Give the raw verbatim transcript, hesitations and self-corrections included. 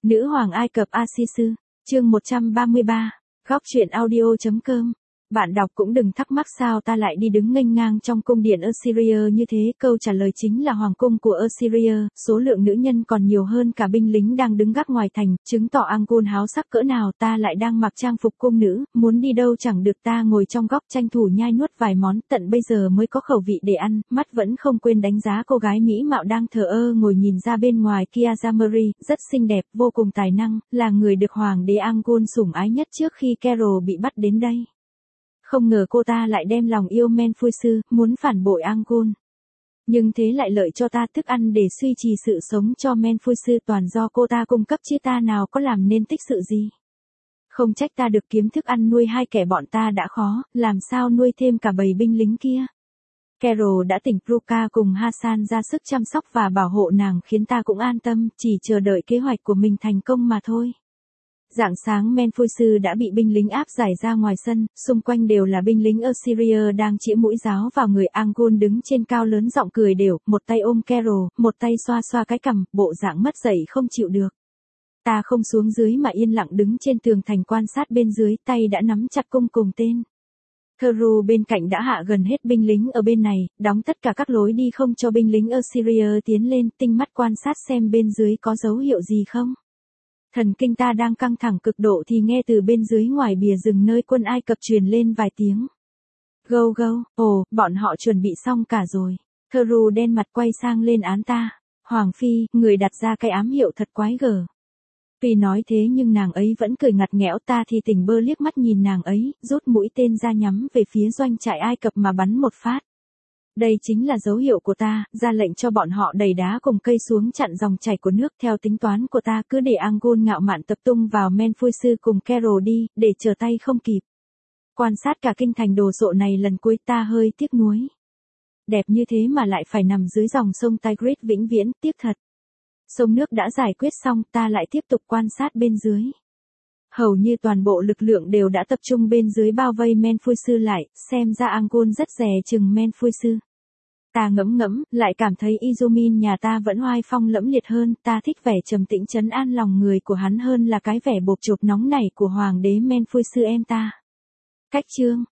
Nữ hoàng Ai Cập Asisu, chương một trăm ba mươi ba, góc truyện audio chấm com. Bạn đọc cũng đừng thắc mắc sao ta lại đi đứng nghênh ngang trong cung điện Assyria như thế, câu trả lời chính là hoàng cung của Assyria, số lượng nữ nhân còn nhiều hơn cả binh lính đang đứng gác ngoài thành, chứng tỏ Angkor háo sắc cỡ nào. Ta lại đang mặc trang phục cung nữ, muốn đi đâu chẳng được, ta ngồi trong góc tranh thủ nhai nuốt vài món, tận bây giờ mới có khẩu vị để ăn, mắt vẫn không quên đánh giá cô gái mỹ mạo đang thờ ơ ngồi nhìn ra bên ngoài kia. Jamari, rất xinh đẹp, vô cùng tài năng, là người được hoàng đế Angkor sủng ái nhất trước khi Carol bị bắt đến đây. Không ngờ cô ta lại đem lòng yêu Menfuisu, muốn phản bội Angkor. Nhưng thế lại lợi cho ta thức ăn để duy trì sự sống cho Menfuisu, toàn do cô ta cung cấp chứ ta nào có làm nên tích sự gì. Không trách ta được kiếm thức ăn nuôi hai kẻ bọn ta đã khó, làm sao nuôi thêm cả bầy binh lính kia. Carol đã tỉnh Ruka cùng Hassan ra sức chăm sóc và bảo hộ nàng, khiến ta cũng an tâm, chỉ chờ đợi kế hoạch của mình thành công mà thôi. Rạng sáng Menfuisu đã bị binh lính áp giải ra ngoài sân, xung quanh đều là binh lính Assyria đang chĩa mũi giáo vào người. Angkor đứng trên cao lớn giọng cười đều, một tay ôm Carol, một tay xoa xoa cái cằm, bộ dạng mất dạy không chịu được. Ta không xuống dưới mà yên lặng đứng trên tường thành quan sát bên dưới, tay đã nắm chặt cung cùng tên. Theru bên cạnh đã hạ gần hết binh lính ở bên này, đóng tất cả các lối đi không cho binh lính Assyria tiến lên, tinh mắt quan sát xem bên dưới có dấu hiệu gì không. Thần kinh ta đang căng thẳng cực độ thì nghe từ bên dưới ngoài bìa rừng nơi quân Ai Cập truyền lên vài tiếng. Gâu gâu, ồ, bọn họ chuẩn bị xong cả rồi. Theru đen mặt quay sang lên án ta. Hoàng phi, người đặt ra cái ám hiệu thật quái gở. Tuy nói thế nhưng nàng ấy vẫn cười ngặt nghẽo, ta thì tỉnh bơ liếc mắt nhìn nàng ấy, rút mũi tên ra nhắm về phía doanh trại Ai Cập mà bắn một phát. Đây chính là dấu hiệu của ta, ra lệnh cho bọn họ đẩy đá cùng cây xuống chặn dòng chảy của nước. Theo tính toán của ta, cứ để Angkor ngạo mạn tập trung vào Menfuisu cùng Carol đi, để trở tay không kịp. Quan sát cả kinh thành đồ sộ này lần cuối, ta hơi tiếc nuối. Đẹp như thế mà lại phải nằm dưới dòng sông Tigris vĩnh viễn, tiếc thật. Sông nước đã giải quyết xong, ta lại tiếp tục quan sát bên dưới. Hầu như toàn bộ lực lượng đều đã tập trung bên dưới bao vây Menfuisu lại, xem ra Angkor rất dè chừng Menfuisu. Ta ngẫm ngẫm, lại cảm thấy Izumin nhà ta vẫn oai phong lẫm liệt hơn, ta thích vẻ trầm tĩnh trấn an lòng người của hắn hơn là cái vẻ bộp chộp nóng nảy của hoàng đế Menfuisu em ta. Cách chương